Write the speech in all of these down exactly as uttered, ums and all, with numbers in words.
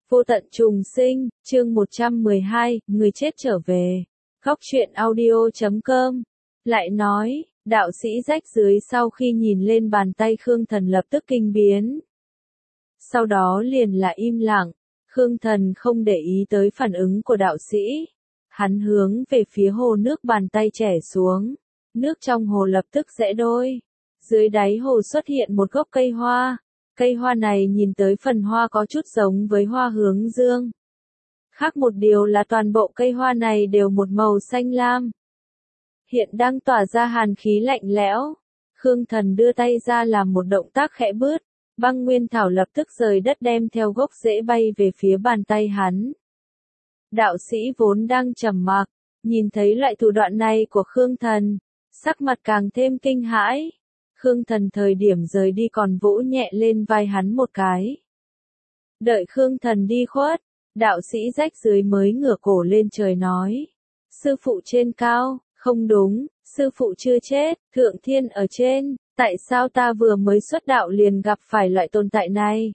Vô tận trùng sinh, chương một trăm mười hai, người chết trở về. Góc truyện audio chấm com. Lại nói, đạo sĩ rách dưới sau khi nhìn lên bàn tay Khương Thần lập tức kinh biến. Sau đó liền là im lặng, Khương Thần không để ý tới phản ứng của đạo sĩ. Hắn hướng về phía hồ nước bàn tay chẻ xuống, nước trong hồ lập tức rẽ đôi. Dưới đáy hồ xuất hiện một gốc cây hoa. Cây hoa này nhìn tới phần hoa có chút giống với hoa hướng dương. Khác một điều là toàn bộ cây hoa này đều một màu xanh lam. Hiện đang tỏa ra hàn khí lạnh lẽo. Khương Thần đưa tay ra làm một động tác khẽ bứt. Băng nguyên thảo lập tức rời đất đem theo gốc rễ bay về phía bàn tay hắn. Đạo sĩ vốn đang trầm mặc, nhìn thấy loại thủ đoạn này của Khương Thần, sắc mặt càng thêm kinh hãi. Khương Thần thời điểm rời đi còn vỗ nhẹ lên vai hắn một cái. Đợi Khương Thần đi khuất, đạo sĩ rách dưới mới ngửa cổ lên trời nói. Sư phụ trên cao, không đúng, sư phụ chưa chết, thượng thiên ở trên, tại sao ta vừa mới xuất đạo liền gặp phải loại tồn tại này?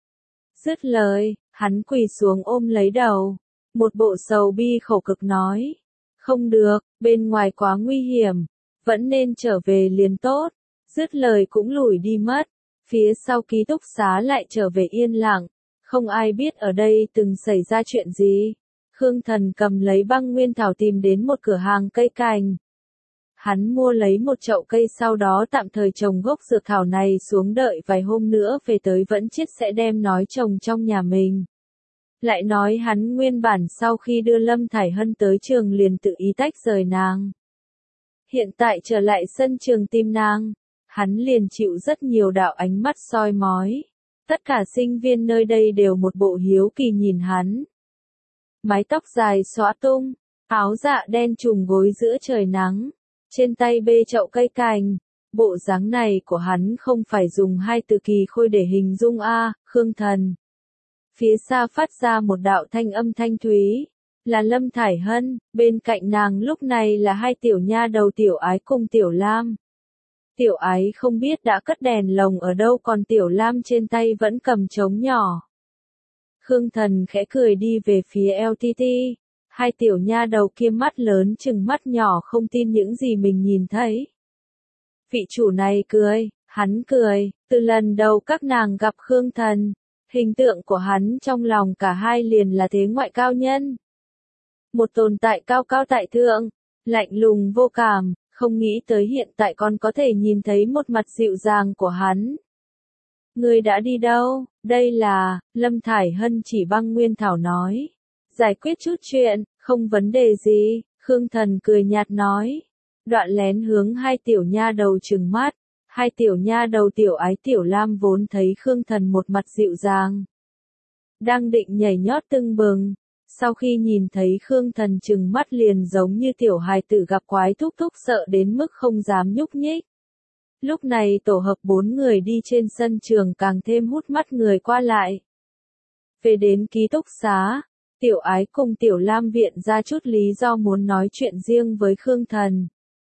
Dứt lời, hắn quỳ xuống ôm lấy đầu, một bộ sầu bi khổ cực nói. Không được, bên ngoài quá nguy hiểm, vẫn nên trở về liền tốt. Dứt lời cũng lùi đi mất, phía sau ký túc xá lại trở về yên lặng, không ai biết ở đây từng xảy ra chuyện gì. Khương Thần cầm lấy băng nguyên thảo tìm đến một cửa hàng cây cành. Hắn mua lấy một chậu cây sau đó tạm thời trồng gốc dược thảo này xuống đợi vài hôm nữa về tới vẫn chết sẽ đem nói trồng trong nhà mình. Lại nói hắn nguyên bản sau khi đưa Lâm Thải Hân tới trường liền tự ý tách rời nàng. Hiện tại trở lại sân trường tìm nàng. Hắn liền chịu rất nhiều đạo ánh mắt soi mói. Tất cả sinh viên nơi đây đều một bộ hiếu kỳ nhìn hắn. Mái tóc dài xõa tung, áo dạ đen trùm gối giữa trời nắng, trên tay bê chậu cây cành. Bộ dáng này của hắn không phải dùng hai từ kỳ khôi để hình dung a, Khương Thần. Phía xa phát ra một đạo thanh âm thanh thúy, là Lâm Thải Hân, bên cạnh nàng lúc này là hai tiểu nha đầu Tiểu Ái cùng Tiểu Lam. Tiểu Ái không biết đã cất đèn lồng ở đâu còn Tiểu Lam trên tay vẫn cầm trống nhỏ. Khương Thần khẽ cười đi về phía lờ tê tê, hai tiểu nha đầu kia mắt lớn chừng mắt nhỏ không tin những gì mình nhìn thấy. Vị chủ này cười, hắn cười, từ lần đầu các nàng gặp Khương Thần, hình tượng của hắn trong lòng cả hai liền là thế ngoại cao nhân. Một tồn tại cao cao tại thượng, lạnh lùng vô cảm. Không nghĩ tới hiện tại còn có thể nhìn thấy một mặt dịu dàng của hắn. Ngươi đã đi đâu? Đây là, Lâm Thải Hân chỉ băng nguyên thảo nói. Giải quyết chút chuyện, không vấn đề gì, Khương Thần cười nhạt nói. Đoạn lén hướng hai tiểu nha đầu trừng mắt. Hai tiểu nha đầu Tiểu Ái Tiểu Lam vốn thấy Khương Thần một mặt dịu dàng. Đang định nhảy nhót tưng bừng. Sau khi nhìn thấy Khương Thần trừng mắt liền giống như tiểu hài tử gặp quái thúc thúc sợ đến mức không dám nhúc nhích. Lúc này tổ hợp bốn người đi trên sân trường càng thêm hút mắt người qua lại. Về đến ký túc xá, Tiểu Ái cùng Tiểu Lam viện ra chút lý do muốn nói chuyện riêng với Khương Thần.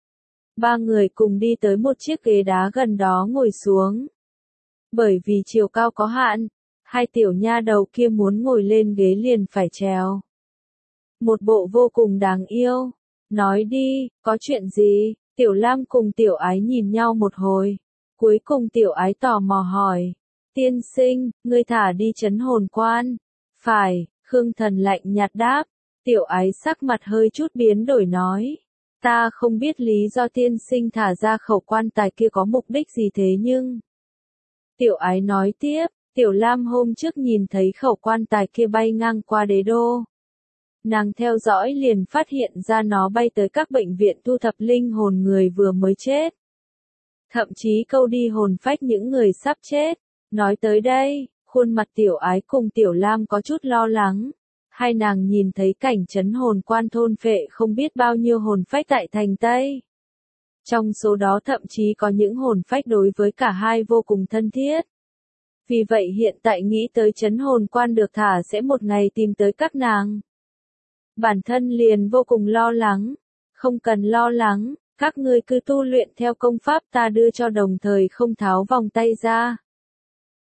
Ba người cùng đi tới một chiếc ghế đá gần đó ngồi xuống. Bởi vì chiều cao có hạn, hai tiểu nha đầu kia muốn ngồi lên ghế liền phải trèo. Một bộ vô cùng đáng yêu. Nói đi, có chuyện gì? Tiểu Lam cùng Tiểu Ái nhìn nhau một hồi. Cuối cùng Tiểu Ái tò mò hỏi. Tiên sinh, ngươi thả đi trấn hồn quan. Phải, Khương Thần lạnh nhạt đáp. Tiểu Ái sắc mặt hơi chút biến đổi nói. Ta không biết lý do tiên sinh thả ra khẩu quan tài kia có mục đích gì thế nhưng. Tiểu Ái nói tiếp. Tiểu Lam hôm trước nhìn thấy khẩu quan tài kia bay ngang qua đế đô. Nàng theo dõi liền phát hiện ra nó bay tới các bệnh viện thu thập linh hồn người vừa mới chết. Thậm chí câu đi hồn phách những người sắp chết. Nói tới đây, khuôn mặt Tiểu Ái cùng Tiểu Lam có chút lo lắng. Hai nàng nhìn thấy cảnh trấn hồn quan thôn phệ không biết bao nhiêu hồn phách tại thành Tây. Trong số đó thậm chí có những hồn phách đối với cả hai vô cùng thân thiết. Vì vậy hiện tại nghĩ tới trấn hồn quan được thả sẽ một ngày tìm tới các nàng. Bản thân liền vô cùng lo lắng. Không cần lo lắng, các ngươi cứ tu luyện theo công pháp ta đưa cho đồng thời không tháo vòng tay ra.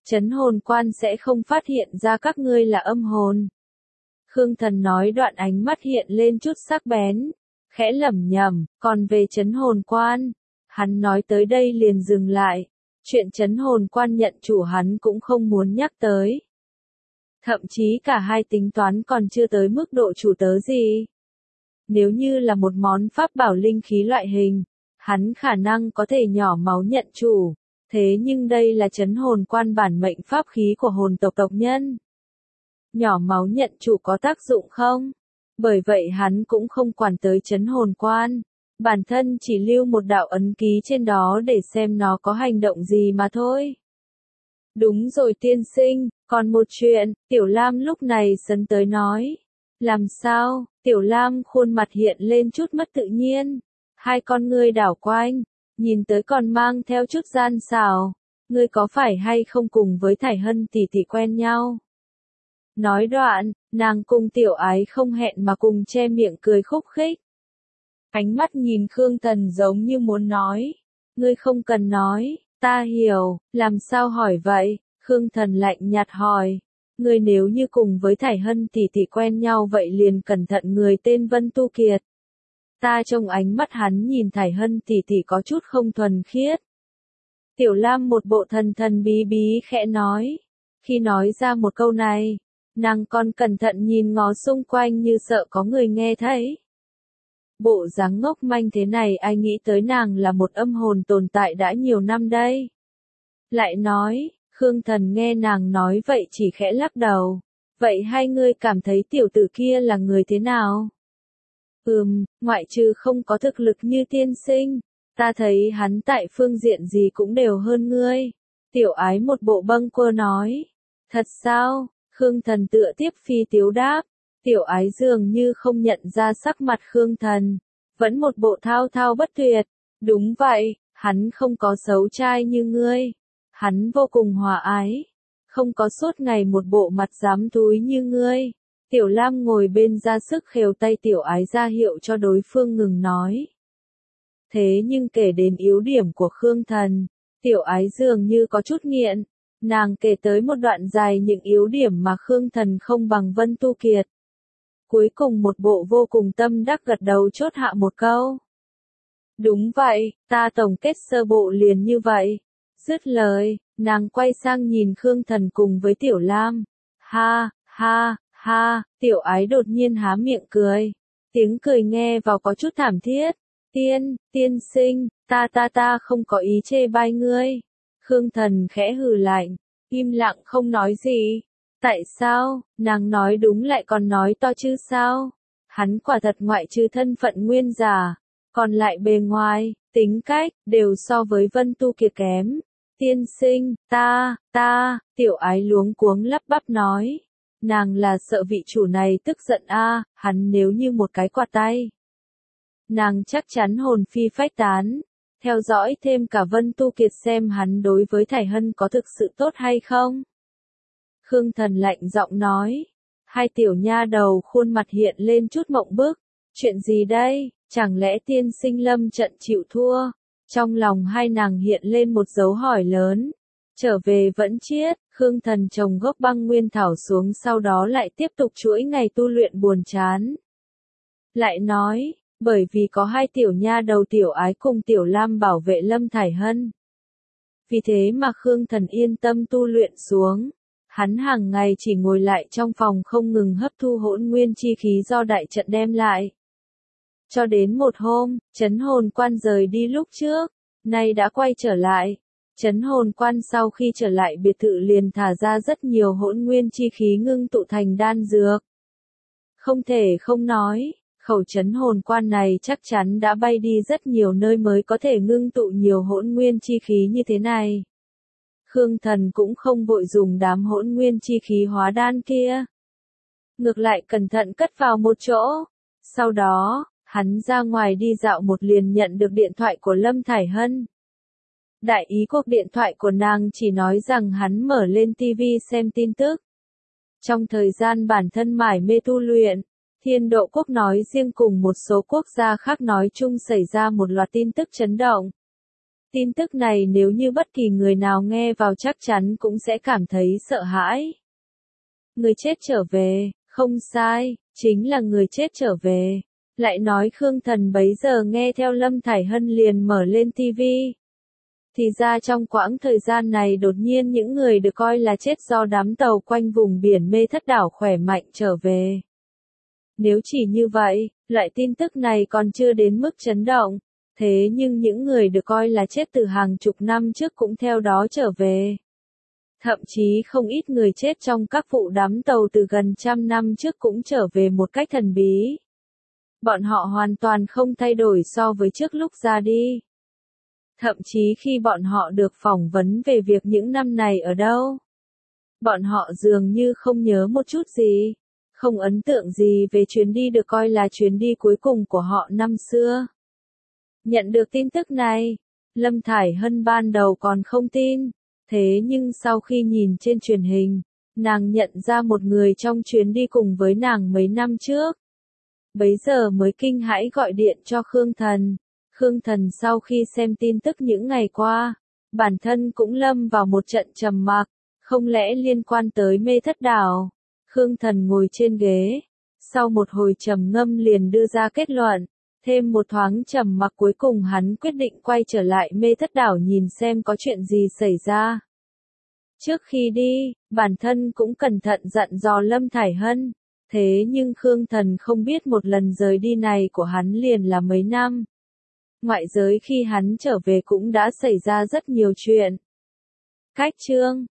Chấn hồn quan sẽ không phát hiện ra các ngươi là âm hồn. Khương Thần nói đoạn ánh mắt hiện lên chút sắc bén, khẽ lẩm nhẩm, còn về chấn hồn quan, hắn nói tới đây liền dừng lại, chuyện chấn hồn quan nhận chủ hắn cũng không muốn nhắc tới. Thậm chí cả hai tính toán còn chưa tới mức độ chủ tớ gì. Nếu như là một món pháp bảo linh khí loại hình, hắn khả năng có thể nhỏ máu nhận chủ, thế nhưng đây là chấn hồn quan bản mệnh pháp khí của hồn tộc tộc nhân. Nhỏ máu nhận chủ có tác dụng không? Bởi vậy hắn cũng không quản tới chấn hồn quan, bản thân chỉ lưu một đạo ấn ký trên đó để xem nó có hành động gì mà thôi. Đúng rồi tiên sinh, còn một chuyện, Tiểu Lam lúc này sấn tới nói. Làm sao? Tiểu Lam khuôn mặt hiện lên chút mất tự nhiên. Hai con ngươi đảo quanh, nhìn tới còn mang theo chút gian xảo. Ngươi có phải hay không cùng với Thải Hân tỷ tỷ quen nhau? Nói đoạn, nàng cùng Tiểu Ái không hẹn mà cùng che miệng cười khúc khích. Ánh mắt nhìn Khương Thần giống như muốn nói. Ngươi không cần nói, ta hiểu, làm sao hỏi vậy? Khương Thần lạnh nhạt hỏi. Ngươi nếu như cùng với Thải Hân tỷ tỷ quen nhau vậy liền cẩn thận người tên Vân Tu Kiệt. Ta trong ánh mắt hắn nhìn Thải Hân tỷ tỷ có chút không thuần khiết. Tiểu Lam một bộ thần thần bí bí khẽ nói. Khi nói ra một câu này, nàng còn cẩn thận nhìn ngó xung quanh như sợ có người nghe thấy. Bộ dáng ngốc manh thế này ai nghĩ tới nàng là một âm hồn tồn tại đã nhiều năm đây. Lại nói, Khương Thần nghe nàng nói vậy chỉ khẽ lắc đầu. Vậy hai ngươi cảm thấy tiểu tử kia là người thế nào? Ừm, ngoại trừ không có thực lực như tiên sinh, ta thấy hắn tại phương diện gì cũng đều hơn ngươi. Tiểu Ái một bộ bâng quơ nói. Thật sao? Khương Thần tựa tiếp phi tiếu đáp. Tiểu Ái dường như không nhận ra sắc mặt Khương Thần, vẫn một bộ thao thao bất tuyệt. Đúng vậy, hắn không có xấu trai như ngươi. Hắn vô cùng hòa ái, không có suốt ngày một bộ mặt dám túi như ngươi. Tiểu Lam ngồi bên ra sức khều tay Tiểu Ái ra hiệu cho đối phương ngừng nói. Thế nhưng kể đến yếu điểm của Khương Thần, Tiểu Ái dường như có chút nghiện. Nàng kể tới một đoạn dài những yếu điểm mà Khương Thần không bằng Vân Tu Kiệt. Cuối cùng một bộ vô cùng tâm đắc gật đầu chốt hạ một câu. Đúng vậy, ta tổng kết sơ bộ liền như vậy. Dứt lời, nàng quay sang nhìn Khương Thần cùng với Tiểu Lam. Ha, ha, ha, Tiểu Ái đột nhiên há miệng cười. Tiếng cười nghe vào có chút thảm thiết. Tiên, tiên sinh, ta ta ta không có ý chê bai ngươi. Khương Thần khẽ hừ lạnh, im lặng không nói gì. Tại sao, nàng nói đúng lại còn nói to chứ sao? Hắn quả thật ngoại trừ thân phận nguyên giả, còn lại bề ngoài, tính cách, đều so với Vân Tu Kiệt kém. Tiên sinh, ta, ta, Tiểu Ái luống cuống lắp bắp nói. Nàng là sợ vị chủ này tức giận a, hắn nếu như một cái quạt tay. Nàng chắc chắn hồn phi phách tán. Theo dõi thêm cả Vân Tu Kiệt xem hắn đối với Thải Hân có thực sự tốt hay không. Khương Thần lạnh giọng nói. Hai tiểu nha đầu khuôn mặt hiện lên chút mộng bức. Chuyện gì đây, chẳng lẽ tiên sinh lâm trận chịu thua? Trong lòng hai nàng hiện lên một dấu hỏi lớn. Trở về vẫn chiết, Khương Thần trồng gốc băng nguyên thảo xuống sau đó lại tiếp tục chuỗi ngày tu luyện buồn chán. Lại nói, bởi vì có hai tiểu nha đầu Tiểu Ái cùng Tiểu Lam bảo vệ Lâm Thải Hân. Vì thế mà Khương Thần yên tâm tu luyện xuống. Hắn hàng ngày chỉ ngồi lại trong phòng không ngừng hấp thu hỗn nguyên chi khí do đại trận đem lại. Cho đến một hôm, Chấn Hồn Quan rời đi lúc trước, nay đã quay trở lại. Chấn Hồn Quan sau khi trở lại biệt thự liền thả ra rất nhiều hỗn nguyên chi khí ngưng tụ thành đan dược. Không thể không nói, khẩu Chấn Hồn Quan này chắc chắn đã bay đi rất nhiều nơi mới có thể ngưng tụ nhiều hỗn nguyên chi khí như thế này. Khương Thần cũng không vội dùng đám hỗn nguyên chi khí hóa đan kia. Ngược lại cẩn thận cất vào một chỗ. Sau đó, hắn ra ngoài đi dạo một liền nhận được điện thoại của Lâm Thải Hân. Đại ý cuộc điện thoại của nàng chỉ nói rằng hắn mở lên ti vi xem tin tức. Trong thời gian bản thân mải mê tu luyện, Thiên Độ Quốc nói riêng cùng một số quốc gia khác nói chung xảy ra một loạt tin tức chấn động. Tin tức này nếu như bất kỳ người nào nghe vào chắc chắn cũng sẽ cảm thấy sợ hãi. Người chết trở về, không sai, chính là người chết trở về. Lại nói Khương Thần bấy giờ nghe theo Lâm Thải Hân liền mở lên tivi. Thì ra trong quãng thời gian này đột nhiên những người được coi là chết do đám tàu quanh vùng biển Mê Thất Đảo khỏe mạnh trở về. Nếu chỉ như vậy, loại tin tức này còn chưa đến mức chấn động. Thế nhưng những người được coi là chết từ hàng chục năm trước cũng theo đó trở về. Thậm chí không ít người chết trong các vụ đắm tàu từ gần trăm năm trước cũng trở về một cách thần bí. Bọn họ hoàn toàn không thay đổi so với trước lúc ra đi. Thậm chí khi bọn họ được phỏng vấn về việc những năm này ở đâu, bọn họ dường như không nhớ một chút gì, không ấn tượng gì về chuyến đi được coi là chuyến đi cuối cùng của họ năm xưa. Nhận được tin tức này, Lâm Thải Hân ban đầu còn không tin, thế nhưng sau khi nhìn trên truyền hình, nàng nhận ra một người trong chuyến đi cùng với nàng mấy năm trước. Bấy giờ mới kinh hãi gọi điện cho Khương Thần. Khương Thần sau khi xem tin tức những ngày qua, bản thân cũng lâm vào một trận trầm mặc, không lẽ liên quan tới Mê Thất Đảo. Khương Thần ngồi trên ghế, sau một hồi trầm ngâm liền đưa ra kết luận, thêm một thoáng trầm mặc cuối cùng hắn quyết định quay trở lại Mê Thất Đảo nhìn xem có chuyện gì xảy ra. Trước khi đi, bản thân cũng cẩn thận dặn dò Lâm Thải Hân, thế nhưng Khương Thần không biết một lần rời đi này của hắn liền là mấy năm. Ngoại giới khi hắn trở về cũng đã xảy ra rất nhiều chuyện. Cách chương